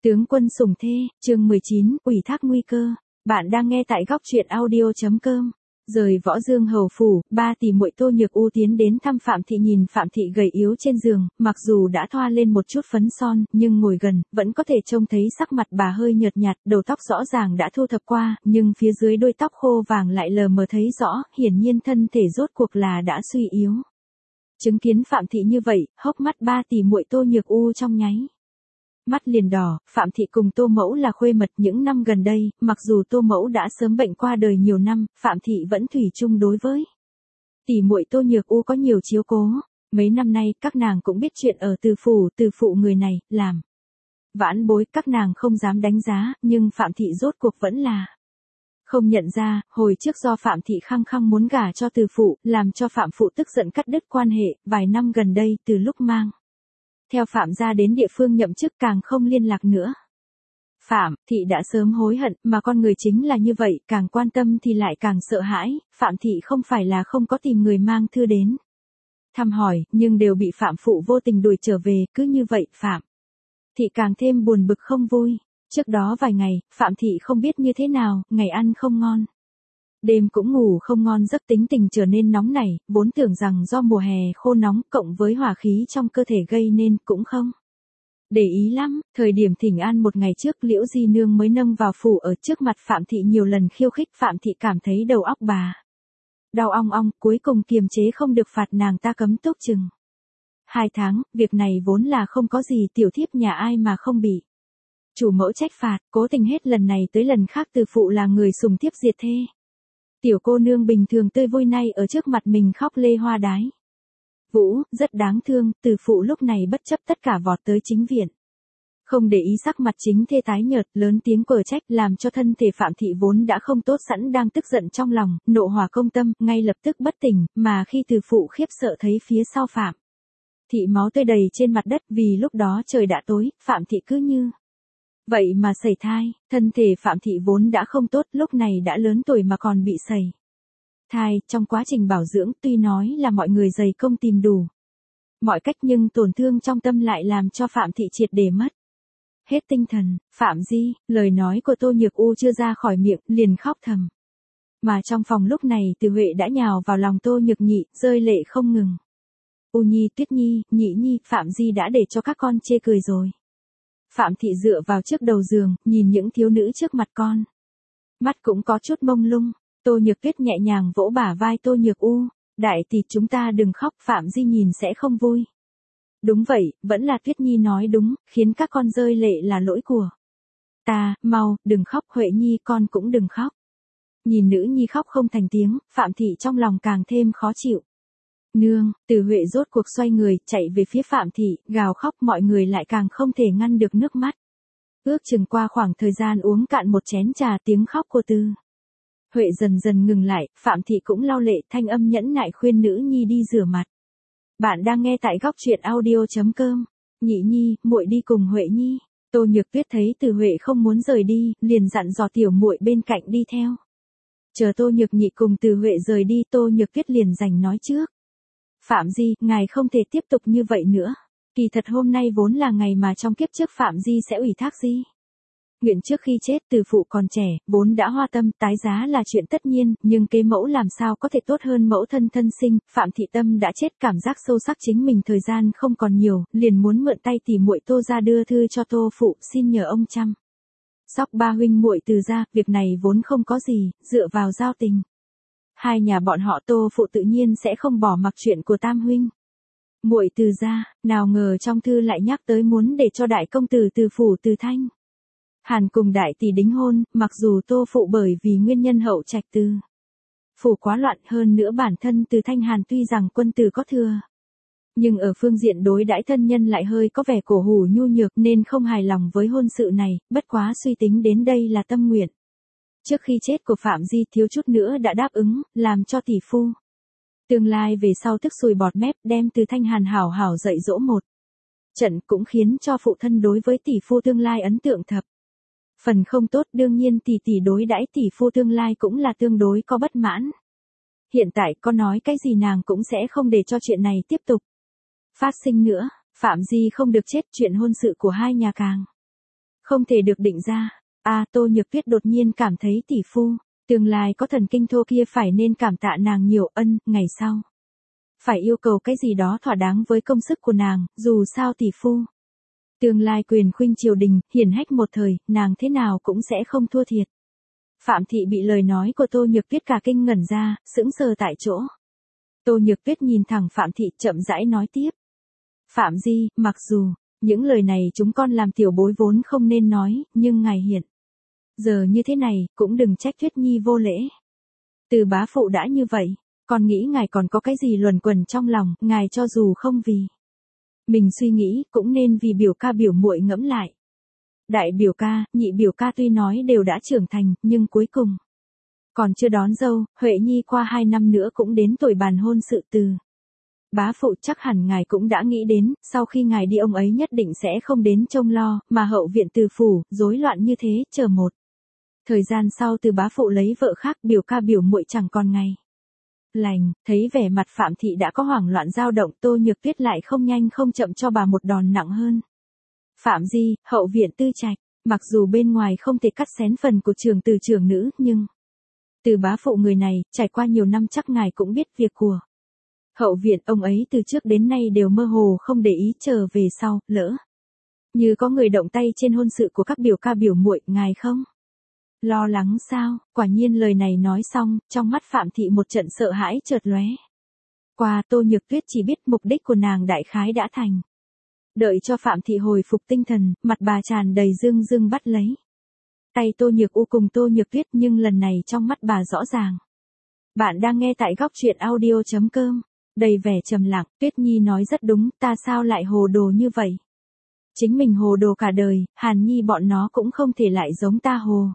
Tướng quân sủng thê, chương 19, ủy thác nguy cơ. Bạn đang nghe tại góc truyện audio.com. Rời Võ Dương hầu phủ, ba tỷ muội Tô Nhược U tiến đến thăm Phạm Thị, nhìn Phạm Thị gầy yếu trên giường, mặc dù đã thoa lên một chút phấn son, nhưng ngồi gần, vẫn có thể trông thấy sắc mặt bà hơi nhợt nhạt, đầu tóc rõ ràng đã thu thập qua, nhưng phía dưới đuôi tóc khô vàng lại lờ mờ thấy rõ, hiển nhiên thân thể rốt cuộc là đã suy yếu. Chứng kiến Phạm Thị như vậy, hốc mắt ba tỷ muội Tô Nhược U trong nháy mắt liền đỏ. Phạm Thị cùng Tô Mẫu là khuê mật những năm gần đây, mặc dù Tô Mẫu đã sớm bệnh qua đời nhiều năm, Phạm Thị vẫn thủy chung đối với tỷ muội Tô Nhược U có nhiều chiếu cố. Mấy năm nay, các nàng cũng biết chuyện ở Từ phụ người này, làm vãn bối, các nàng không dám đánh giá, nhưng Phạm Thị rốt cuộc vẫn là không nhận ra. Hồi trước do Phạm Thị khăng khăng muốn gả cho Từ phụ, làm cho Phạm phụ tức giận cắt đứt quan hệ, vài năm gần đây, từ lúc mang theo Phạm gia đến địa phương nhậm chức càng không liên lạc nữa. Phạm Thị đã sớm hối hận, mà con người chính là như vậy, càng quan tâm thì lại càng sợ hãi. Phạm Thị không phải là không có tìm người mang thư đến thăm hỏi, nhưng đều bị Phạm phụ vô tình đuổi trở về, cứ như vậy Phạm Thị càng thêm buồn bực không vui. Trước đó vài ngày, Phạm Thị không biết như thế nào, ngày ăn không ngon, đêm cũng ngủ không ngon giấc, tính tình trở nên nóng nảy, vốn tưởng rằng do mùa hè khô nóng cộng với hỏa khí trong cơ thể gây nên, cũng không để ý lắm. Thời điểm thỉnh an một ngày trước, Liễu Di Nương mới nâng vào phủ, ở trước mặt Phạm Thị nhiều lần khiêu khích. Phạm Thị cảm thấy đầu óc bà đau ong ong, cuối cùng kiềm chế không được phạt nàng ta cấm túc chừng 2 tháng. Việc này vốn là không có gì, tiểu thiếp nhà ai mà không bị chủ mẫu trách phạt, cố tình hết lần này tới lần khác Từ phụ là người sùng thiếp diệt thê. Tiểu cô nương bình thường tươi vui nay ở trước mặt mình khóc lê hoa đái vũ, rất đáng thương. Từ phụ lúc này bất chấp tất cả vọt tới chính viện, không để ý sắc mặt chính thê tái nhợt, lớn tiếng quở trách, làm cho thân thể Phạm Thị vốn đã không tốt sẵn đang tức giận trong lòng, nộ hỏa công tâm, ngay lập tức bất tỉnh. Mà khi Từ phụ khiếp sợ thấy phía sau Phạm Thị máu tươi đầy trên mặt đất, vì lúc đó trời đã tối, Phạm Thị cứ như vậy mà sẩy thai. Thân thể Phạm Thị vốn đã không tốt, lúc này đã lớn tuổi mà còn bị sẩy thai. Trong quá trình bảo dưỡng, tuy nói là mọi người dày công tìm đủ mọi cách, nhưng tổn thương trong tâm lại làm cho Phạm Thị triệt để mất hết tinh thần. Phạm Di, lời nói của Tô Nhược U chưa ra khỏi miệng, liền khóc thầm. Mà trong phòng lúc này, Từ Huệ đã nhào vào lòng Tô Nhược Nhị, rơi lệ không ngừng. U Nhi, Tuyết Nhi, Nhị Nhi, Phạm Di đã để cho các con chê cười rồi. Phạm Thị dựa vào trước đầu giường, nhìn những thiếu nữ trước mặt con, mắt cũng có chút mông lung. Tô Nhược Tuyết nhẹ nhàng vỗ bả vai Tô Nhược U. Đại tỷ, chúng ta đừng khóc, Phạm Di nhìn sẽ không vui. Đúng vậy, vẫn là Tuyết Nhi nói đúng, khiến các con rơi lệ là lỗi của ta. Mau, đừng khóc. Huệ Nhi, con cũng đừng khóc. Nhìn nữ nhi khóc không thành tiếng, Phạm Thị trong lòng càng thêm khó chịu. Nương, Từ Huệ rốt cuộc xoay người, chạy về phía Phạm Thị, gào khóc. Mọi người lại càng không thể ngăn được nước mắt. Ước chừng qua khoảng thời gian uống cạn một chén trà, tiếng khóc của Từ Huệ dần dần ngừng lại. Phạm Thị cũng lau lệ, thanh âm nhẫn nại khuyên nữ nhi đi rửa mặt. Bạn đang nghe tại góc truyện audio.com. Nhị Nhi, muội đi cùng Huệ Nhi. Tô Nhược Tuyết thấy Từ Huệ không muốn rời đi, liền dặn dò tiểu muội bên cạnh đi theo. Chờ Tô Nhược Nhị cùng Từ Huệ rời đi, Tô Nhược Tuyết liền giành nói trước. Phạm Di, ngài không thể tiếp tục như vậy nữa. Kỳ thật hôm nay vốn là ngày mà trong kiếp trước Phạm Di sẽ ủy thác Di nguyện trước khi chết. Từ phụ còn trẻ, vốn đã hoa tâm, tái giá là chuyện tất nhiên, nhưng kế mẫu làm sao có thể tốt hơn mẫu thân thân sinh. Phạm Thị tâm đã chết, cảm giác sâu sắc chính mình thời gian không còn nhiều, liền muốn mượn tay tỷ muội Tô ra đưa thư cho Tô phụ, xin nhờ ông chăm sóc ba huynh muội Từ gia. Việc này vốn không có gì, dựa vào giao tình hai nhà bọn họ, Tô phụ tự nhiên sẽ không bỏ mặc chuyện của tam huynh muội Từ gia. Nào ngờ trong thư lại nhắc tới muốn để cho đại công tử Từ phủ Từ Thanh Hàn cùng đại tỷ đính hôn. Mặc dù Tô phụ bởi vì nguyên nhân hậu trạch Từ phủ quá loạn, hơn nữa bản thân Từ Thanh Hàn tuy rằng quân tử có thừa, nhưng ở phương diện đối đãi thân nhân lại hơi có vẻ cổ hủ nhu nhược, nên không hài lòng với hôn sự này. Bất quá suy tính đến đây là tâm nguyện trước khi chết của Phạm Di, thiếu chút nữa đã đáp ứng, làm cho tỷ phu tương lai về sau tức sùi bọt mép, đem Từ Thanh Hàn hảo hảo dạy dỗ một trận, cũng khiến cho phụ thân đối với tỷ phu tương lai ấn tượng thập phần không tốt. Đương nhiên tỷ tỷ đối đãi tỷ phu tương lai cũng là tương đối có bất mãn. Hiện tại có nói cái gì nàng cũng sẽ không để cho chuyện này tiếp tục phát sinh nữa. Phạm Di không được chết, chuyện hôn sự của hai nhà càng Không thể được định ra. Tô Nhược Tuyết đột nhiên cảm thấy tỷ phu, tương lai có thần kinh thô kia phải nên cảm tạ nàng nhiều ngày sau. Phải yêu cầu cái gì đó thỏa đáng với công sức của nàng, dù sao tỷ phu. Tương lai quyền khuynh triều đình, hiển hách một thời, nàng thế nào cũng sẽ không thua thiệt. Phạm Thị bị lời nói của Tô Nhược Tuyết cả kinh ngẩn ra, sững sờ tại chỗ. Tô Nhược Tuyết nhìn thẳng Phạm Thị chậm rãi nói tiếp. Phạm Di, mặc dù, những lời này chúng con làm tiểu bối vốn không nên nói, nhưng ngài hiện. Giờ như thế này, cũng đừng trách Tuyết Nhi vô lễ. Từ bá phụ đã như vậy, con nghĩ ngài còn có cái gì luẩn quẩn trong lòng, ngài cho dù không vì mình suy nghĩ, cũng nên vì biểu ca biểu muội ngẫm lại. Đại biểu ca, nhị biểu ca tuy nói đều đã trưởng thành, nhưng cuối cùng còn chưa đón dâu, Huệ Nhi qua 2 năm nữa cũng đến tuổi bàn hôn sự từ. Bá phụ chắc hẳn ngài cũng đã nghĩ đến, sau khi ngài đi ông ấy nhất định sẽ không đến trông lo, mà hậu viện từ phủ, rối loạn như thế, chờ một. Thời gian sau từ bá phụ lấy vợ khác, biểu ca biểu muội chẳng còn ngày lành, thấy vẻ mặt Phạm Thị đã có hoảng loạn dao động, Tô Nhược Tuyết lại không nhanh không chậm cho bà một đòn nặng hơn. Phạm Di, hậu viện Tư Trạch, mặc dù bên ngoài không thể cắt xén phần của trưởng từ trưởng nữ, nhưng từ bá phụ người này, trải qua nhiều năm chắc ngài cũng biết việc của hậu viện, ông ấy từ trước đến nay đều mơ hồ không để ý, chờ về sau, lỡ như có người động tay trên hôn sự của các biểu ca biểu muội, ngài không lo lắng sao? Quả nhiên lời này nói xong, trong mắt Phạm Thị một trận sợ hãi chợt lóe qua. Tô Nhược Tuyết chỉ biết mục đích của nàng đại khái đã thành. Đợi cho Phạm Thị hồi phục tinh thần, mặt bà tràn đầy rưng rưng bắt lấy tay Tô Nhược U cùng Tô Nhược Tuyết, nhưng lần này trong mắt bà rõ ràng. Bạn đang nghe tại góc truyện audio.com. Đầy vẻ trầm lặng, Tuyết Nhi nói rất đúng, ta sao lại hồ đồ như vậy? Chính mình hồ đồ cả đời, Hàn Nhi bọn nó cũng không thể lại giống ta hồ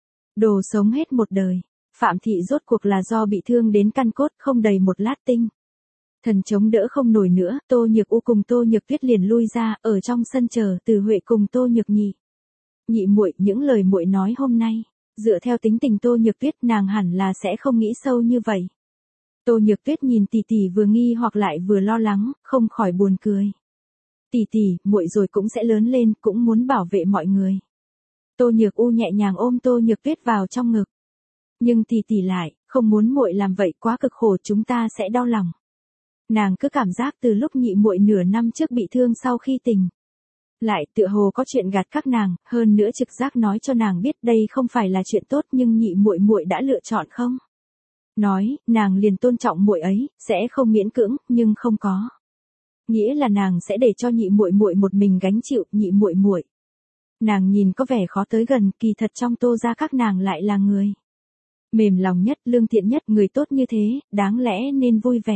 đồ sống hết một đời. Phạm Thị rốt cuộc là do bị thương đến căn cốt, không đầy một lát tinh thần chống đỡ không nổi nữa, Tô Nhược U cùng Tô Nhược Tuyết liền lui ra, ở trong sân chờ Từ Huệ cùng Tô Nhược Nhị muội. Những lời muội nói hôm nay, dựa theo tính tình Tô Nhược Tuyết, nàng hẳn là sẽ không nghĩ sâu như vậy. Tô Nhược Tuyết nhìn tỷ tỷ vừa nghi hoặc lại vừa lo lắng, không khỏi buồn cười. Tỷ tỷ, muội rồi cũng sẽ lớn lên, cũng muốn bảo vệ mọi người. Tô Nhược U nhẹ nhàng ôm Tô Nhược Tuyết vào trong ngực. Nhưng tỷ tỷ lại, không muốn muội làm vậy, quá cực khổ, chúng ta sẽ đau lòng. Nàng cứ cảm giác từ lúc nhị muội nửa năm trước bị thương, sau khi tỉnh lại tựa hồ có chuyện gạt các nàng, hơn nữa trực giác nói cho nàng biết đây không phải là chuyện tốt, nhưng nhị muội muội đã lựa chọn không nói, nàng liền tôn trọng muội ấy, sẽ không miễn cưỡng, nhưng không có nghĩa là nàng sẽ để cho nhị muội muội một mình gánh chịu. Nhị muội muội, nàng nhìn có vẻ khó tới gần, kỳ thật trong Tô gia các nàng lại là người mềm lòng nhất, lương thiện nhất, người tốt như thế, đáng lẽ nên vui vẻ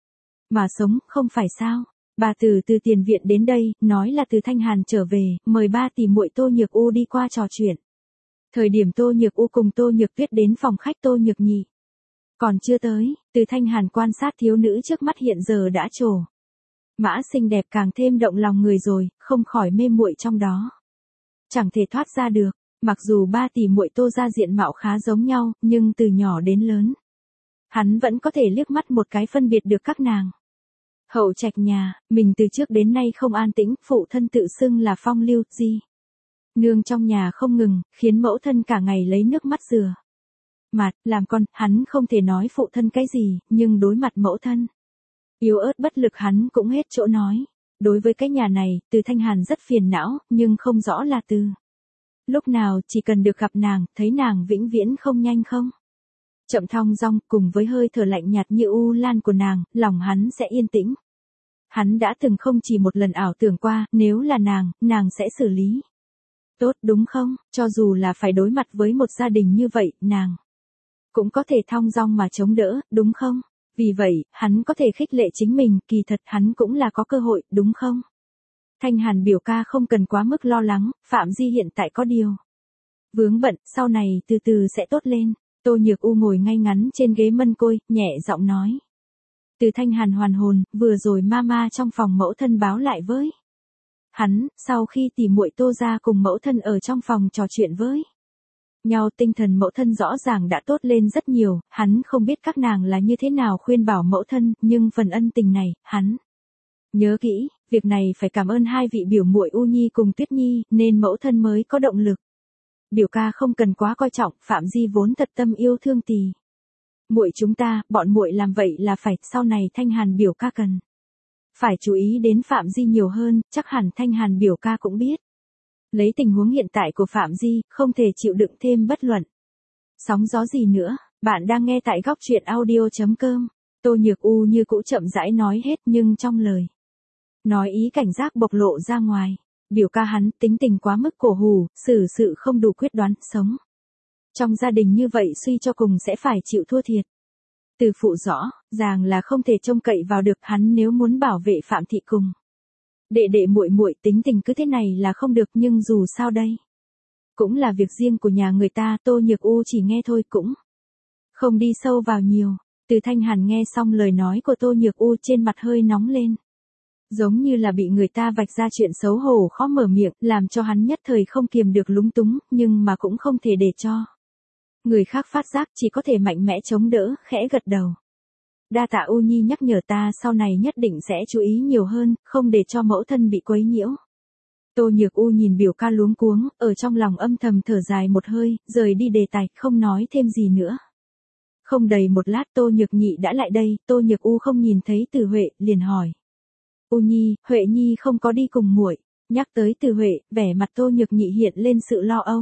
mà sống, không phải sao? Bà từ tiền viện đến đây, nói là từ Thanh Hàn trở về, mời ba tỷ muội Tô Nhược U đi qua trò chuyện. Thời điểm Tô Nhược U cùng Tô Nhược Tuyết đến phòng khách Tô Nhược Nhị còn chưa tới, từ Thanh Hàn quan sát thiếu nữ trước mắt hiện giờ đã trổ mã xinh đẹp càng thêm động lòng người rồi, không khỏi mê muội trong đó. Chẳng thể thoát ra được, mặc dù ba tỷ muội Tô gia diện mạo khá giống nhau, nhưng từ nhỏ đến lớn, hắn vẫn có thể liếc mắt một cái phân biệt được các nàng. Hậu trạch nhà, mình từ trước đến nay không an tĩnh, phụ thân tự xưng là phong lưu, di nương trong nhà không ngừng, khiến mẫu thân cả ngày lấy nước mắt rửa mặt, làm con, hắn không thể nói phụ thân cái gì, nhưng đối mặt mẫu thân yếu ớt bất lực hắn cũng hết chỗ nói. Đối với cái nhà này, từ Thanh Hàn rất phiền não, nhưng không rõ là từ lúc nào, chỉ cần được gặp nàng, thấy nàng vĩnh viễn không nhanh không chậm thong dong, cùng với hơi thở lạnh nhạt như u lan của nàng, lòng hắn sẽ yên tĩnh. Hắn đã từng không chỉ một lần ảo tưởng qua, nếu là nàng sẽ xử lý tốt, đúng không? Cho dù là phải đối mặt với một gia đình như vậy, nàng cũng có thể thong dong mà chống đỡ, đúng không? Vì vậy, hắn có thể khích lệ chính mình, kỳ thật hắn cũng là có cơ hội, đúng không? Thanh Hàn biểu ca không cần quá mức lo lắng, Phạm Di hiện tại có điều vướng bận, sau này từ từ sẽ tốt lên. Tô Nhược U ngồi ngay ngắn trên ghế mân côi, nhẹ giọng nói. Từ Thanh Hàn hoàn hồn, vừa rồi mama trong phòng mẫu thân báo lại với hắn, sau khi tỷ muội Tô gia cùng mẫu thân ở trong phòng trò chuyện với nhau, tinh thần mẫu thân rõ ràng đã tốt lên rất nhiều, hắn không biết các nàng là như thế nào khuyên bảo mẫu thân, nhưng phần ân tình này, hắn nhớ kỹ, Việc này phải cảm ơn hai vị biểu muội U Nhi cùng Tuyết Nhi, nên mẫu thân mới có động lực. Biểu ca không cần quá coi trọng, Phạm Di vốn thật tâm yêu thương tỷ. Muội chúng ta, bọn muội làm vậy là phải, sau này Thanh Hàn biểu ca cần phải chú ý đến Phạm Di nhiều hơn, chắc hẳn Thanh Hàn biểu ca cũng biết. Lấy tình huống hiện tại của Phạm Di, không thể chịu đựng thêm bất luận sóng gió gì nữa. Bạn đang nghe tại góc truyện audio.com. Tô Nhược U như cũ chậm rãi nói hết, nhưng trong lời nói ý cảnh giác bộc lộ ra ngoài. Biểu ca hắn tính tình quá mức cổ hủ, xử sự không đủ quyết đoán, sống trong gia đình như vậy suy cho cùng sẽ phải chịu thua thiệt. Từ phụ rõ ràng là không thể trông cậy vào được, hắn nếu muốn bảo vệ Phạm thị cùng đệ đệ muội muội, tính tình cứ thế này là không được, nhưng dù sao đây cũng là việc riêng của nhà người ta. Tô Nhược U chỉ nghe thôi, cũng không đi sâu vào nhiều. Từ Thanh Hàn nghe xong lời nói của Tô Nhược U, trên mặt hơi nóng lên, giống như là bị người ta vạch ra chuyện xấu hổ khó mở miệng, làm cho hắn nhất thời không kiềm được lúng túng, nhưng mà cũng không thể để cho người khác phát giác, chỉ có thể mạnh mẽ chống đỡ, khẽ gật đầu. Đa tạ U Nhi nhắc nhở, ta sau này nhất định sẽ chú ý nhiều hơn, không để cho mẫu thân bị quấy nhiễu. Tô Nhược U nhìn biểu ca luống cuống, ở trong lòng âm thầm thở dài một hơi, rời đi đề tài, không nói thêm gì nữa. Không đầy một lát Tô Nhược Nhị đã lại đây, Tô Nhược U không nhìn thấy Từ Huệ, liền hỏi. U Nhi, Huệ Nhi không có đi cùng muội. Nhắc tới Từ Huệ, vẻ mặt Tô Nhược Nhị hiện lên sự lo âu.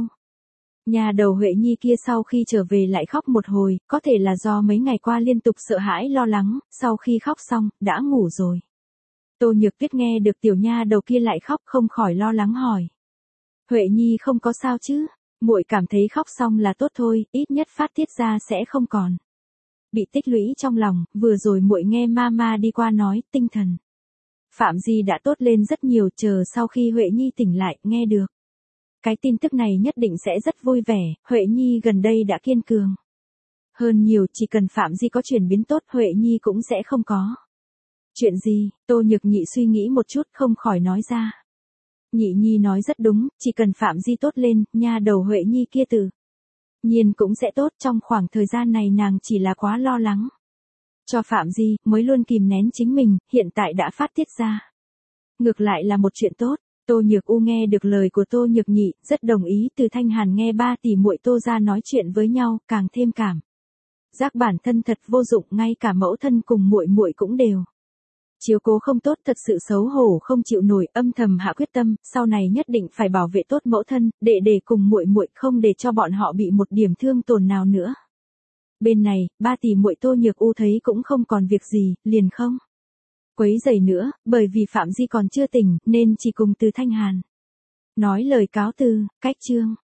Nhà đầu Huệ Nhi kia sau khi trở về lại khóc một hồi, có thể là do mấy ngày qua liên tục sợ hãi lo lắng, sau khi khóc xong, đã ngủ rồi. Tô Nhược Tuyết nghe được tiểu nha đầu kia lại khóc, không khỏi lo lắng hỏi. Huệ Nhi không có sao chứ? Muội cảm thấy khóc xong là tốt thôi, ít nhất phát tiết ra sẽ không còn bị tích lũy trong lòng. Vừa rồi muội nghe mama đi qua nói, tinh thần Phạm Di đã tốt lên rất nhiều, chờ sau khi Huệ Nhi tỉnh lại, nghe được cái tin tức này nhất định sẽ rất vui vẻ. Huệ Nhi gần đây đã kiên cường hơn nhiều, chỉ cần Phạm Di có chuyển biến tốt, Huệ Nhi cũng sẽ không có chuyện gì. Tô Nhược Nhị suy nghĩ một chút, không khỏi nói ra. Nhị Nhi nói rất đúng, chỉ cần Phạm Di tốt lên, nha đầu Huệ Nhi kia tự nhiên cũng sẽ tốt. Trong khoảng thời gian này nàng chỉ là quá lo lắng cho Phạm Di, mới luôn kìm nén chính mình, hiện tại đã phát tiết ra, ngược lại là một chuyện tốt. Tô Nhược U nghe được lời của Tô Nhược Nhị, rất đồng ý. Từ Thanh Hàn nghe ba tỷ muội Tô ra nói chuyện với nhau, càng thêm cảm giác bản thân thật vô dụng, ngay cả mẫu thân cùng muội muội cũng đều chiếu cố không tốt, thật sự xấu hổ không chịu nổi. Âm thầm hạ quyết tâm, sau này nhất định phải bảo vệ tốt mẫu thân, đệ đệ cùng muội muội, không để cho bọn họ bị một điểm thương tổn nào nữa. Bên này, ba tỷ muội Tô Nhược U thấy cũng không còn việc gì, liền không quấy rầy nữa, bởi vì Phạm Di còn chưa tỉnh, nên chỉ cùng Từ Thanh Hàn nói lời cáo từ, cách chương.